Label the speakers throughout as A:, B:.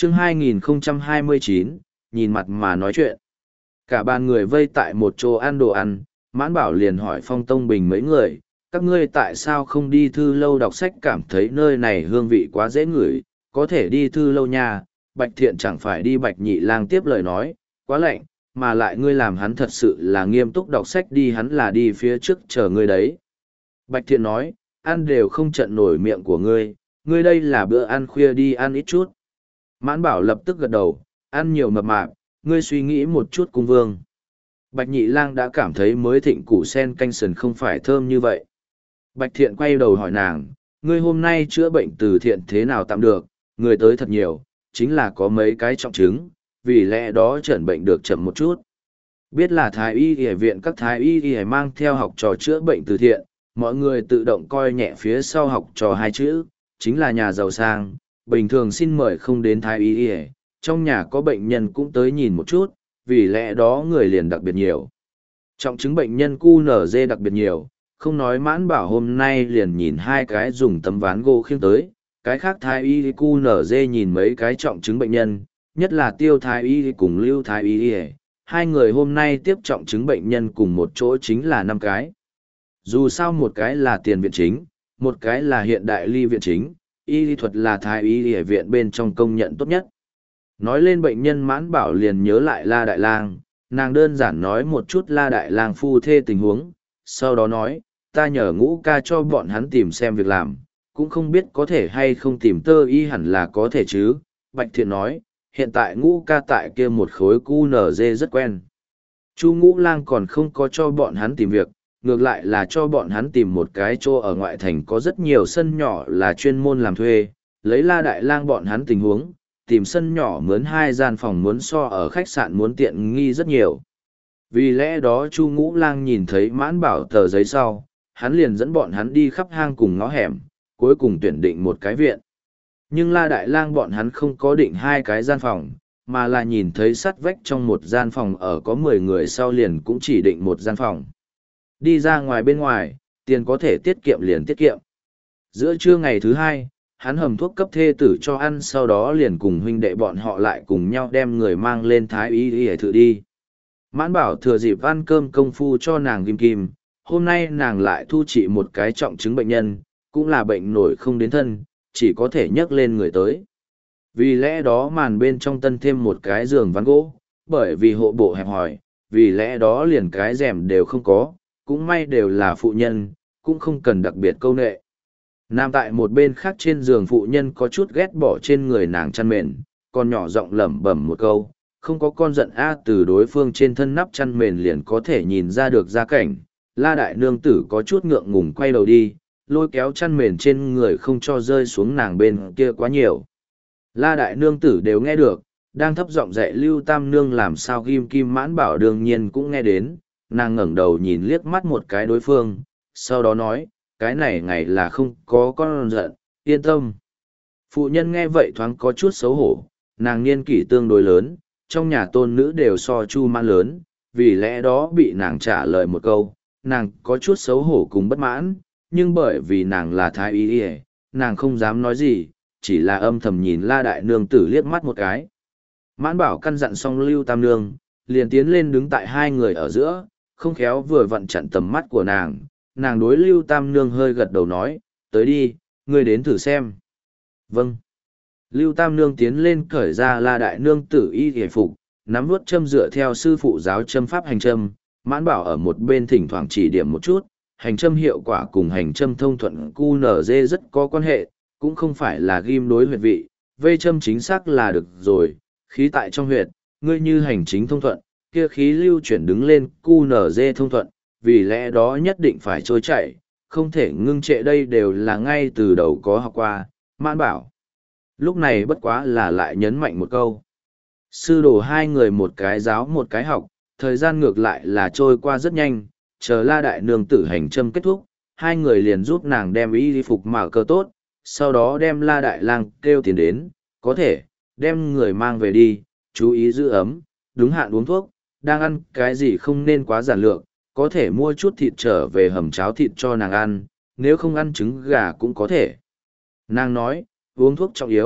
A: Chương 2029, nhìn mặt mà nói chuyện. Cả bàn người vây tại một chỗ ăn đồ ăn, Mãn Bảo liền hỏi Phong Tông Bình mấy người, các ngươi tại sao không đi thư lâu đọc sách, cảm thấy nơi này hương vị quá dễ ngửi, có thể đi thư lâu nha. Bạch Thiện chẳng phải đi. Bạch Nhị Lang tiếp lời nói, quá lạnh, mà lại ngươi làm hắn thật sự là nghiêm túc đọc sách đi, hắn là đi phía trước chờ ngươi đấy. Bạch Thiện nói, ăn đều không trận nổi miệng của ngươi, ngươi đây là bữa ăn khuya, đi ăn ít chút. Mãn Bảo lập tức gật đầu, ăn nhiều mập mạp, ngươi suy nghĩ một chút cung vương. Bạch Nhị Lang đã cảm thấy mới thịnh củ sen canh sườn không phải thơm như vậy. Bạch Thiện quay đầu hỏi nàng, ngươi hôm nay chữa bệnh từ thiện thế nào tạm được, người tới thật nhiều, chính là có mấy cái trọng chứng, vì lẽ đó chẩn bệnh được chậm một chút. Biết là thái y y viện, các thái y y mang theo học trò chữa bệnh từ thiện, mọi người tự động coi nhẹ phía sau học trò hai chữ, chính là nhà giàu sang, bình thường xin mời không đến thái y y, trong nhà có bệnh nhân cũng tới nhìn một chút, vì lẽ đó người liền đặc biệt nhiều. Trọng chứng bệnh nhân QNZ đặc biệt nhiều, không nói Mãn Bảo hôm nay liền nhìn hai cái dùng tấm ván gỗ khiêng tới, cái khác thái y QNZ nhìn mấy cái trọng chứng bệnh nhân, nhất là Tiêu thái y cùng Lưu thái y, hai người hôm nay tiếp trọng chứng bệnh nhân cùng một chỗ chính là 5 cái. Dù sao một cái là tiền viện chính, một cái là hiện đại ly viện chính, y lý thuật là thái y viện bên trong công nhận tốt nhất. Nói lên bệnh nhân, Mãn Bảo liền nhớ lại La Đại Lang, nàng đơn giản nói một chút La Đại Lang phu thê tình huống, sau đó nói, ta nhờ Ngũ ca cho bọn hắn tìm xem việc làm, cũng không biết có thể hay không tìm tơ y, hẳn là có thể chứ. Bạch Thiện nói, hiện tại Ngũ ca tại kia một khối QNZ rất quen. Chu Ngũ Lang còn không có cho bọn hắn tìm việc, ngược lại là cho bọn hắn tìm một cái chỗ ở ngoại thành có rất nhiều sân nhỏ là chuyên môn làm thuê, lấy La Đại Lang bọn hắn tình huống, tìm sân nhỏ mướn 2 gian phòng muốn so ở khách sạn muốn tiện nghi rất nhiều. Vì lẽ đó Chu Ngũ Lang nhìn thấy Mãn Bảo tờ giấy sau, hắn liền dẫn bọn hắn đi khắp hang cùng ngõ hẻm, cuối cùng tuyển định một cái viện. Nhưng La Đại Lang bọn hắn không có định 2 cái gian phòng, mà là nhìn thấy sắt vách trong một gian phòng ở có 10 người sau liền cũng chỉ định một gian phòng. Đi ra ngoài bên ngoài, tiền có thể tiết kiệm liền tiết kiệm. Giữa trưa ngày thứ 2, hắn hầm thuốc cấp thê tử cho ăn, sau đó liền cùng huynh đệ bọn họ lại cùng nhau đem người mang lên thái y y thử đi. Mãn Bảo thừa dịp ăn cơm công phu cho nàng kim kim, hôm nay nàng lại thu trị một cái trọng chứng bệnh nhân, cũng là bệnh nổi không đến thân, chỉ có thể nhấc lên người tới. Vì lẽ đó màn bên trong tân thêm một cái giường ván gỗ, bởi vì hộ bộ hẹp hòi, vì lẽ đó liền cái rèm đều không có, cũng may đều là phụ nhân, cũng không cần đặc biệt câu nệ. Nằm tại một bên khác trên giường phụ nhân có chút ghét bỏ trên người nàng chăn mền, còn nhỏ giọng lẩm bẩm một câu, không có con giận a, từ đối phương trên thân nắp chăn mền liền có thể nhìn ra được gia cảnh. La đại nương tử có chút ngượng ngùng quay đầu đi, lôi kéo chăn mền trên người không cho rơi xuống nàng bên kia quá nhiều. La đại nương tử đều nghe được, đang thấp giọng dạy Lưu Tam Nương làm sao ghim kim. Mãn Bảo đương nhiên cũng nghe đến, nàng ngẩng đầu nhìn liếc mắt một cái đối phương, sau đó nói, cái này ngày là không có con giận, yên tâm. Phụ nhân nghe vậy thoáng có chút xấu hổ, nàng niên kỷ tương đối lớn, trong nhà tôn nữ đều so Chu Mãn lớn, vì lẽ đó bị nàng trả lời một câu, nàng có chút xấu hổ cùng bất mãn, nhưng bởi vì nàng là thái y, nàng không dám nói gì, chỉ là âm thầm nhìn La đại nương tử liếc mắt một cái. Mãn Bảo căn dặn xong Lưu Tam Nương, liền tiến lên đứng tại hai người ở giữa, không khéo vừa vặn chặn tầm mắt của nàng. Nàng đối Lưu Tam Nương hơi gật đầu nói, tới đi, ngươi đến thử xem. Vâng. Lưu Tam Nương tiến lên cởi ra La đại nương tử y hề phục, nắm vuốt châm dựa theo sư phụ giáo châm pháp hành châm. Mãn Bảo ở một bên thỉnh thoảng chỉ điểm một chút, hành châm hiệu quả cùng hành châm thông thuận QNZ rất có quan hệ, cũng không phải là ghim đối huyệt vị, vây châm chính xác là được rồi, khí tại trong huyệt, ngươi như hành chính thông thuận, kia khí lưu chuyển đứng lên QNZ thông thuận, vì lẽ đó nhất định phải trôi chảy, không thể ngưng trệ, đây đều là ngay từ đầu có học qua. Mãn Bảo lúc này bất quá là lại nhấn mạnh một câu. Sư đồ hai người một cái giáo một cái học, thời gian ngược lại là trôi qua rất nhanh, chờ La đại nương tử hành châm kết thúc, hai người liền giúp nàng đem y phục mà cơ tốt, sau đó đem La đại lang kêu tiền đến, có thể, đem người mang về đi, chú ý giữ ấm, đúng hạn uống thuốc, đang ăn cái gì không nên quá giản lược, có thể mua chút thịt trở về hầm cháo thịt cho nàng ăn, nếu không ăn trứng gà cũng có thể. Nàng nói, uống thuốc trọng yếu,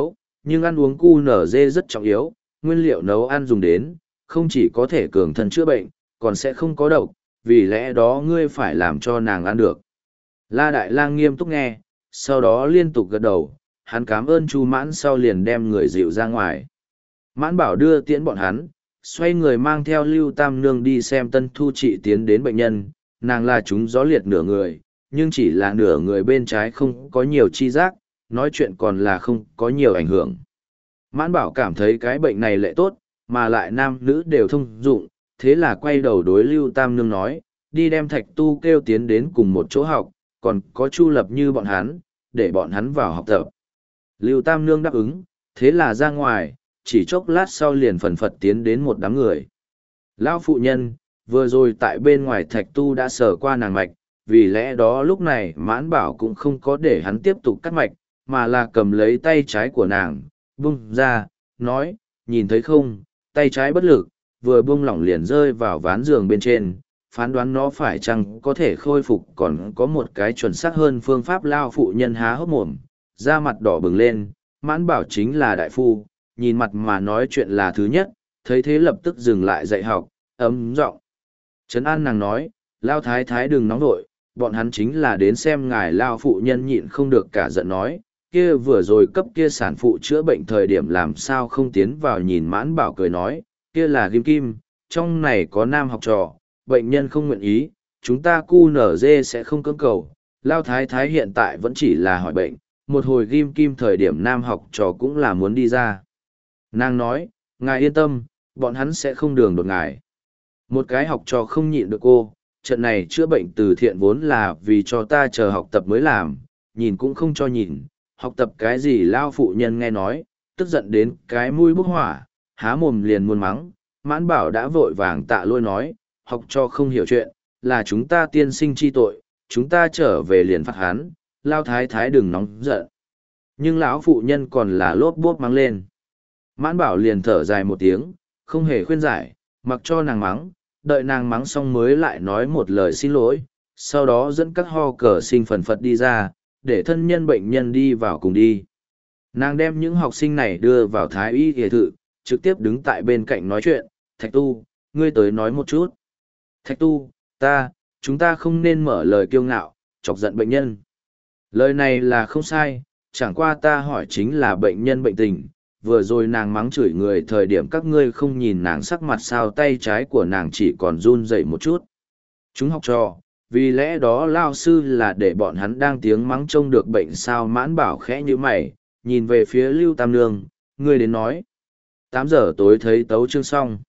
A: nhưng ăn uống cu nở dê rất trọng yếu, nguyên liệu nấu ăn dùng đến, không chỉ có thể cường thân chữa bệnh, còn sẽ không có độc, vì lẽ đó ngươi phải làm cho nàng ăn được. La Đại Lang nghiêm túc nghe, sau đó liên tục gật đầu, hắn cảm ơn Chu Mãn sau liền đem người dịu ra ngoài. Mãn Bảo đưa tiễn bọn hắn, xoay người mang theo Lưu Tam Nương đi xem Tân Thu trị tiến đến bệnh nhân, nàng là trúng gió liệt nửa người, nhưng chỉ là nửa người bên trái không có nhiều chi giác, nói chuyện còn là không có nhiều ảnh hưởng. Mãn Bảo cảm thấy cái bệnh này lệ tốt, mà lại nam nữ đều thông dụng, thế là quay đầu đối Lưu Tam Nương nói, đi đem Thạch Tu kêu tiến đến cùng một chỗ học, còn có Chu Lập như bọn hắn, để bọn hắn vào học tập. Lưu Tam Nương đáp ứng, thế là ra ngoài, chỉ chốc lát sau liền phần phật tiến đến một đám người. Lão phụ nhân, vừa rồi tại bên ngoài Thạch Tu đã sờ qua nàng mạch, vì lẽ đó lúc này Mãn Bảo cũng không có để hắn tiếp tục cắt mạch, mà là cầm lấy tay trái của nàng, bung ra, nói, nhìn thấy không, tay trái bất lực, vừa buông lỏng liền rơi vào ván giường bên trên, phán đoán nó phải chăng có thể khôi phục, còn có một cái chuẩn xác hơn phương pháp. Lao phụ nhân há hốc mồm, da mặt đỏ bừng lên. Mãn Bảo chính là đại phu, nhìn mặt mà nói chuyện là thứ nhất, thấy thế lập tức dừng lại dạy học, ấm giọng trấn an nàng nói, Lao thái thái đừng nóng vội, bọn hắn chính là đến xem ngài. Lao phụ nhân nhịn không được cả giận nói, kia vừa rồi cấp kia sản phụ chữa bệnh thời điểm làm sao không tiến vào nhìn. Mãn Bảo cười nói, kia là ghim kim, trong này có nam học trò, bệnh nhân không nguyện ý, chúng ta cu nở dê sẽ không cưỡng cầu. Lao thái thái hiện tại vẫn chỉ là hỏi bệnh, một hồi ghim kim thời điểm nam học trò cũng là muốn đi ra. Nàng nói, ngài yên tâm, bọn hắn sẽ không đường đột ngài. Một cái học trò không nhịn được cô, trận này chữa bệnh từ thiện vốn là vì cho ta chờ học tập mới làm, nhìn cũng không cho nhìn, học tập cái gì. Lao phụ nhân nghe nói, tức giận đến cái mũi bốc hỏa, há mồm liền muốn mắng. Mãn Bảo đã vội vàng tạ lôi nói, học cho không hiểu chuyện, là chúng ta tiên sinh chi tội, chúng ta trở về liền phạt hắn. Lao thái thái đừng nóng giận. Nhưng lão phụ nhân còn là lốp bốp mắng lên. Mãn Bảo liền thở dài một tiếng, không hề khuyên giải, mặc cho nàng mắng, đợi nàng mắng xong mới lại nói một lời xin lỗi, sau đó dẫn các ho cờ sinh phần phật đi ra, để thân nhân bệnh nhân đi vào cùng đi. Nàng đem những học sinh này đưa vào thái y y thự, trực tiếp đứng tại bên cạnh nói chuyện, Thạch Tu, ngươi tới nói một chút. Thạch Tu, chúng ta không nên mở lời kiêu ngạo, chọc giận bệnh nhân. Lời này là không sai, chẳng qua ta hỏi chính là bệnh nhân bệnh tình. Vừa rồi nàng mắng chửi người thời điểm các ngươi không nhìn nàng sắc mặt sao, tay trái của nàng chỉ còn run dậy một chút. Chúng học trò, vì lẽ đó lao sư là để bọn hắn đang tiếng mắng trông được bệnh sao. Mãn Bảo khẽ như mày, nhìn về phía Lưu Tam Nương, ngươi đến nói. 8 giờ tối thấy tấu chương xong.